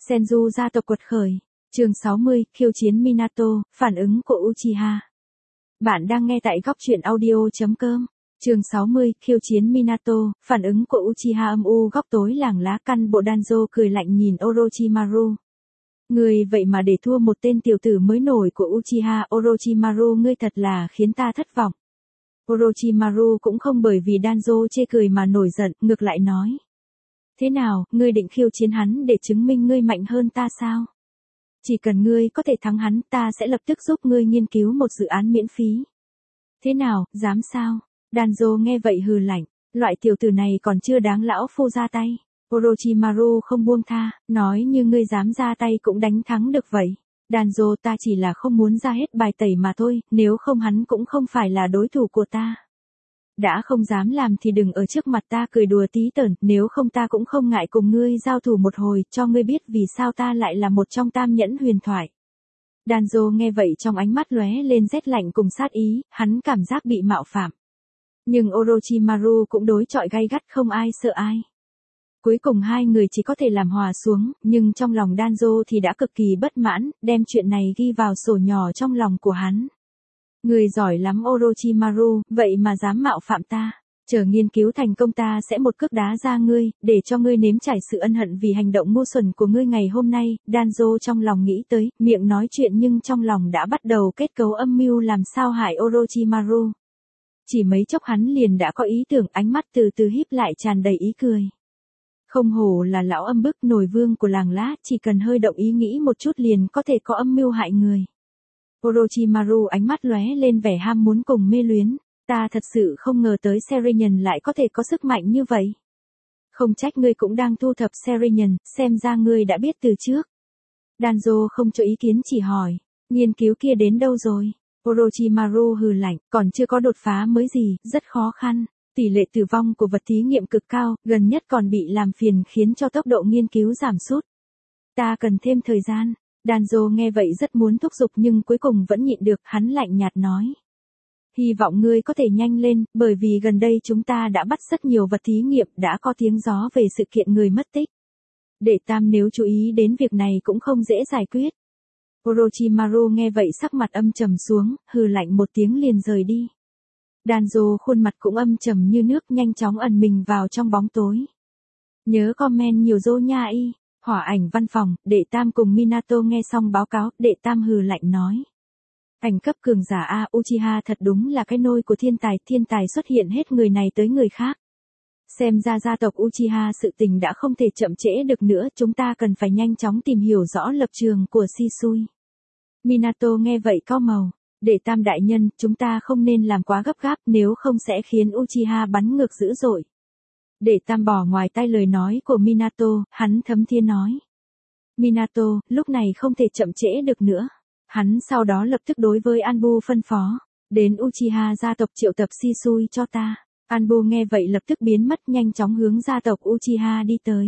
Senju gia tộc quật khởi. Chương 60, khiêu chiến Minato, phản ứng của Uchiha. Bạn đang nghe tại góc truyện audio.com. Chương 60, khiêu chiến Minato, phản ứng của Uchiha. Âm u góc tối làng lá căn bộ Danzo cười lạnh nhìn Orochimaru. Ngươi vậy mà để thua một tên tiểu tử mới nổi của Uchiha. Orochimaru, ngươi thật là khiến ta thất vọng. Orochimaru cũng không bởi vì Danzo chê cười mà nổi giận, ngược lại nói. Thế nào, ngươi định khiêu chiến hắn để chứng minh ngươi mạnh hơn ta sao? Chỉ cần ngươi có thể thắng hắn, ta sẽ lập tức giúp ngươi nghiên cứu một dự án miễn phí. Thế nào, dám sao? Danzo nghe vậy hừ lạnh, loại tiểu tử này còn chưa đáng lão phu ra tay. Orochimaru không buông tha, nói như ngươi dám ra tay cũng đánh thắng được vậy. Danzo, ta chỉ là không muốn ra hết bài tẩy mà thôi, nếu không hắn cũng không phải là đối thủ của ta. Đã không dám làm thì đừng ở trước mặt ta cười đùa tí tởn, nếu không ta cũng không ngại cùng ngươi giao thủ một hồi, cho ngươi biết vì sao ta lại là một trong tam nhẫn huyền thoại. Danzo nghe vậy trong ánh mắt lóe lên rét lạnh cùng sát ý, hắn cảm giác bị mạo phạm. Nhưng Orochimaru cũng đối chọi gay gắt, không ai sợ ai. Cuối cùng hai người chỉ có thể làm hòa xuống, nhưng trong lòng Danzo thì đã cực kỳ bất mãn, đem chuyện này ghi vào sổ nhỏ trong lòng của hắn. Người giỏi lắm Orochimaru, vậy mà dám mạo phạm ta. Chờ nghiên cứu thành công ta sẽ một cước đá ra ngươi, để cho ngươi nếm trải sự ân hận vì hành động ngu xuẩn của ngươi ngày hôm nay. Danzo trong lòng nghĩ tới, miệng nói chuyện nhưng trong lòng đã bắt đầu kết cấu âm mưu làm sao hại Orochimaru. Chỉ mấy chốc hắn liền đã có ý tưởng, ánh mắt từ từ híp lại tràn đầy ý cười. Không hổ là lão âm bức nổi vương của làng lá, chỉ cần hơi động ý nghĩ một chút liền có thể có âm mưu hại người. Orochimaru ánh mắt lóe lên vẻ ham muốn cùng mê luyến, ta thật sự không ngờ tới Serian lại có thể có sức mạnh như vậy. Không trách ngươi cũng đang thu thập Serian, xem ra ngươi đã biết từ trước. Danzo không cho ý kiến chỉ hỏi, nghiên cứu kia đến đâu rồi? Orochimaru hừ lạnh, còn chưa có đột phá mới gì, rất khó khăn. Tỷ lệ tử vong của vật thí nghiệm cực cao, gần nhất còn bị làm phiền khiến cho tốc độ nghiên cứu giảm sút. Ta cần thêm thời gian. Danzo nghe vậy rất muốn thúc giục nhưng cuối cùng vẫn nhịn được, hắn lạnh nhạt nói. Hy vọng ngươi có thể nhanh lên, bởi vì gần đây chúng ta đã bắt rất nhiều vật thí nghiệm, đã có tiếng gió về sự kiện người mất tích. Đệ tam nếu chú ý đến việc này cũng không dễ giải quyết. Orochimaru nghe vậy sắc mặt âm trầm xuống, hừ lạnh một tiếng liền rời đi. Danzo khuôn mặt cũng âm trầm như nước, nhanh chóng ẩn mình vào trong bóng tối. Nhớ comment nhiều dô nha y. Hỏa ảnh văn phòng, đệ tam cùng Minato nghe xong báo cáo, đệ tam hừ lạnh nói. Ảnh cấp cường giả A, Uchiha thật đúng là cái nôi của thiên tài xuất hiện hết người này tới người khác. Xem ra gia tộc Uchiha sự tình đã không thể chậm trễ được nữa, chúng ta cần phải nhanh chóng tìm hiểu rõ lập trường của Shisui. Minato nghe vậy cau màu, đệ tam đại nhân, chúng ta không nên làm quá gấp gáp, nếu không sẽ khiến Uchiha bắn ngược dữ dội. Để tam bỏ ngoài tai lời nói của Minato, hắn thấm thiên nói. Minato, lúc này không thể chậm trễ được nữa. Hắn sau đó lập tức đối với Anbu phân phó. Đến Uchiha gia tộc triệu tập Shisui cho ta. Anbu nghe vậy lập tức biến mất, nhanh chóng hướng gia tộc Uchiha đi tới.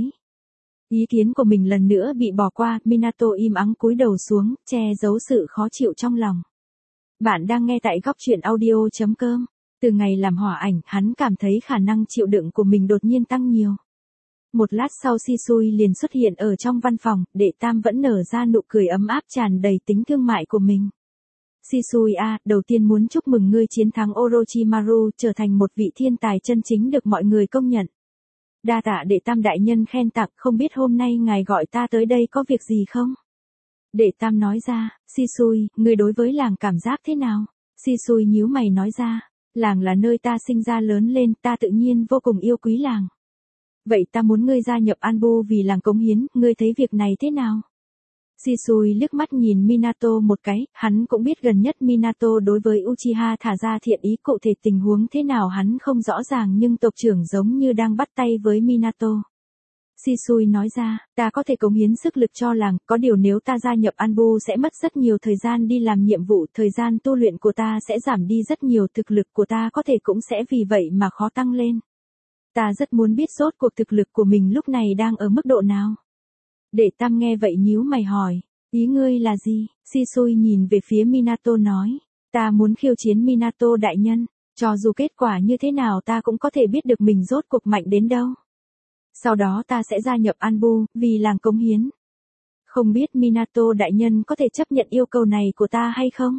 Ý kiến của mình lần nữa bị bỏ qua, Minato im ắng cúi đầu xuống, che giấu sự khó chịu trong lòng. Bạn đang nghe tại góc truyện audio.com. Từ ngày làm hỏa ảnh, hắn cảm thấy khả năng chịu đựng của mình đột nhiên tăng nhiều. Một lát sau Shisui liền xuất hiện ở trong văn phòng, đệ tam vẫn nở ra nụ cười ấm áp tràn đầy tính thương mại của mình. Shisui a, đầu tiên muốn chúc mừng ngươi chiến thắng Orochimaru, trở thành một vị thiên tài chân chính được mọi người công nhận. Đa tạ đệ tam đại nhân khen tặng, không biết hôm nay ngài gọi ta tới đây có việc gì không? Đệ tam nói ra, Shisui, ngươi đối với làng cảm giác thế nào? Shisui nhíu mày nói ra. Làng là nơi ta sinh ra lớn lên, ta tự nhiên vô cùng yêu quý làng. Vậy ta muốn ngươi gia nhập Anbu vì làng cống hiến, ngươi thấy việc này thế nào? Shisui liếc mắt nhìn Minato một cái, hắn cũng biết gần nhất Minato đối với Uchiha thả ra thiện ý, cụ thể tình huống thế nào hắn không rõ ràng nhưng tộc trưởng giống như đang bắt tay với Minato. Shisui nói ra, ta có thể cống hiến sức lực cho làng, có điều nếu ta gia nhập Anbu sẽ mất rất nhiều thời gian đi làm nhiệm vụ, thời gian tu luyện của ta sẽ giảm đi rất nhiều, thực lực của ta có thể cũng sẽ vì vậy mà khó tăng lên. Ta rất muốn biết rốt cuộc thực lực của mình lúc này đang ở mức độ nào. Đệ tam nghe vậy nhíu mày hỏi, ý ngươi là gì? Shisui nhìn về phía Minato nói, ta muốn khiêu chiến Minato đại nhân, cho dù kết quả như thế nào ta cũng có thể biết được mình rốt cuộc mạnh đến đâu. Sau đó ta sẽ gia nhập Anbu, vì làng cống hiến. Không biết Minato đại nhân có thể chấp nhận yêu cầu này của ta hay không?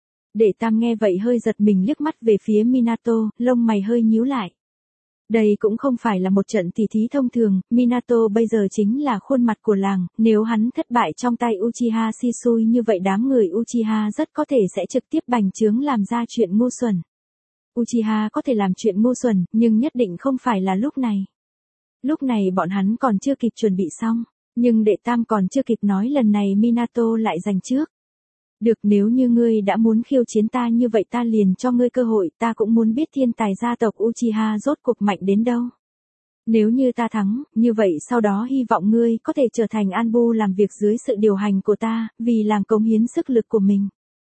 Đệ Tam nghe vậy hơi giật mình liếc mắt về phía Minato, lông mày hơi nhíu lại. Đây cũng không phải là một trận tỉ thí thông thường, Minato bây giờ chính là khuôn mặt của làng, nếu hắn thất bại trong tay Uchiha Shisui như vậy đám người Uchiha rất có thể sẽ trực tiếp bành trướng làm ra chuyện ngu xuẩn. Uchiha có thể làm chuyện ngu xuẩn, nhưng nhất định không phải là lúc này. Lúc này bọn hắn còn chưa kịp chuẩn bị xong, nhưng đệ Tam còn chưa kịp nói lần này Minato lại giành trước. Được, nếu như ngươi đã muốn khiêu chiến ta như vậy ta liền cho ngươi cơ hội, ta cũng muốn biết thiên tài gia tộc Uchiha rốt cuộc mạnh đến đâu. Nếu như ta thắng, như vậy sau đó hy vọng ngươi có thể trở thành Anbu làm việc dưới sự điều hành của ta, vì làm cống hiến sức lực của mình.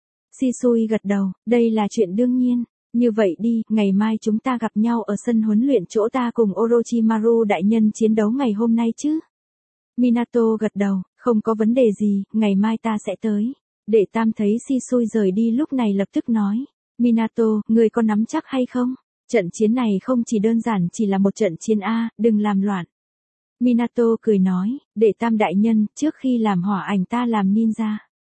Shisui gật đầu, đây là chuyện đương nhiên. Như vậy đi, ngày mai chúng ta gặp nhau ở sân huấn luyện chỗ ta cùng Orochimaru đại nhân chiến đấu ngày hôm nay chứ? Minato gật đầu, không có vấn đề gì, ngày mai ta sẽ tới. Đệ Tam thấy Shisui rời đi lúc này lập tức nói, Minato, ngươi có nắm chắc hay không? Trận chiến này không chỉ đơn giản chỉ là một trận chiến A, đừng làm loạn. Minato cười nói, Đệ Tam đại nhân, trước khi làm hỏa ảnh ta làm ninja.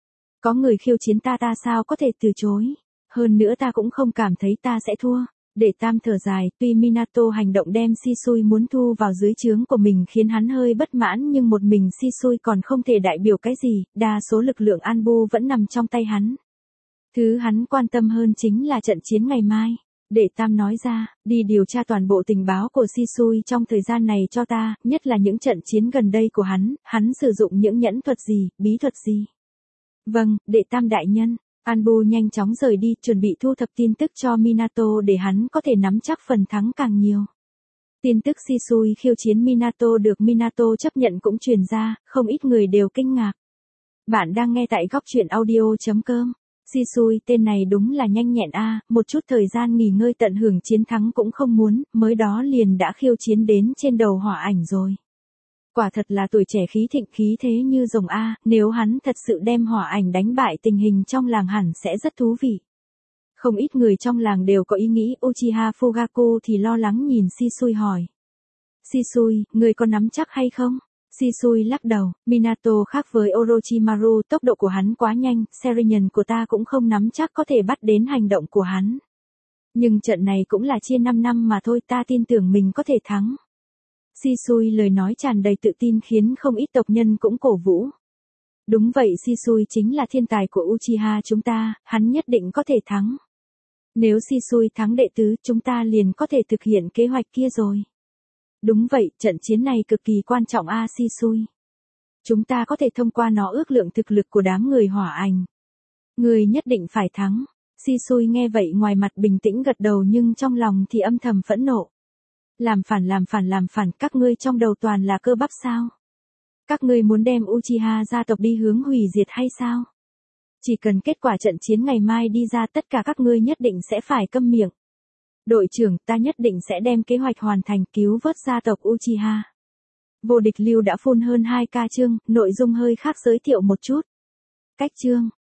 Có người khiêu chiến ta sao có thể từ chối? Hơn nữa ta cũng không cảm thấy ta sẽ thua. Đệ Tam thở dài, tuy Minato hành động đem Shisui muốn thu vào dưới trướng của mình khiến hắn hơi bất mãn nhưng một mình Shisui còn không thể đại biểu cái gì, đa số lực lượng Anbu vẫn nằm trong tay hắn. Thứ hắn quan tâm hơn chính là trận chiến ngày mai. Đệ Tam nói ra, đi điều tra toàn bộ tình báo của Shisui trong thời gian này cho ta, nhất là những trận chiến gần đây của hắn sử dụng những nhẫn thuật gì, bí thuật gì. Vâng, Đệ Tam đại nhân. Anbu nhanh chóng rời đi, chuẩn bị thu thập tin tức cho Minato để hắn có thể nắm chắc phần thắng càng nhiều. Tin tức Shisui khiêu chiến Minato được Minato chấp nhận cũng truyền ra, không ít người đều kinh ngạc. Bạn đang nghe tại góc truyện audio.com. Shisui tên này đúng là nhanh nhẹn a, một chút thời gian nghỉ ngơi tận hưởng chiến thắng cũng không muốn, mới đó liền đã khiêu chiến đến trên đầu hỏa ảnh rồi. Quả thật là tuổi trẻ khí thịnh khí thế như rồng A, nếu hắn thật sự đem hỏa ảnh đánh bại tình hình trong làng hẳn sẽ rất thú vị. Không ít người trong làng đều có ý nghĩ Uchiha Fugaku thì lo lắng nhìn Shisui hỏi. Shisui, người có nắm chắc hay không? Shisui lắc đầu, Minato khác với Orochimaru, tốc độ của hắn quá nhanh, Sharingan của ta cũng không nắm chắc có thể bắt đến hành động của hắn. Nhưng trận này cũng là chia 5 năm mà thôi, ta tin tưởng mình có thể thắng. Shisui lời nói tràn đầy tự tin khiến không ít tộc nhân cũng cổ vũ. Đúng vậy, Shisui chính là thiên tài của Uchiha chúng ta, hắn nhất định có thể thắng. Nếu Shisui thắng đệ tứ, chúng ta liền có thể thực hiện kế hoạch kia rồi. Đúng vậy, trận chiến này cực kỳ quan trọng a Shisui. Chúng ta có thể thông qua nó ước lượng thực lực của đám người hỏa ảnh. Người nhất định phải thắng. Shisui nghe vậy ngoài mặt bình tĩnh gật đầu nhưng trong lòng thì âm thầm phẫn nộ. Làm phản, các ngươi trong đầu toàn là cơ bắp sao? Các ngươi muốn đem Uchiha gia tộc đi hướng hủy diệt hay sao? Chỉ cần kết quả trận chiến ngày mai đi ra tất cả các ngươi nhất định sẽ phải câm miệng. Đội trưởng, ta nhất định sẽ đem kế hoạch hoàn thành cứu vớt gia tộc Uchiha. Vô địch lưu đã phun hơn 2k chương, nội dung hơi khác giới thiệu một chút. Cách chương.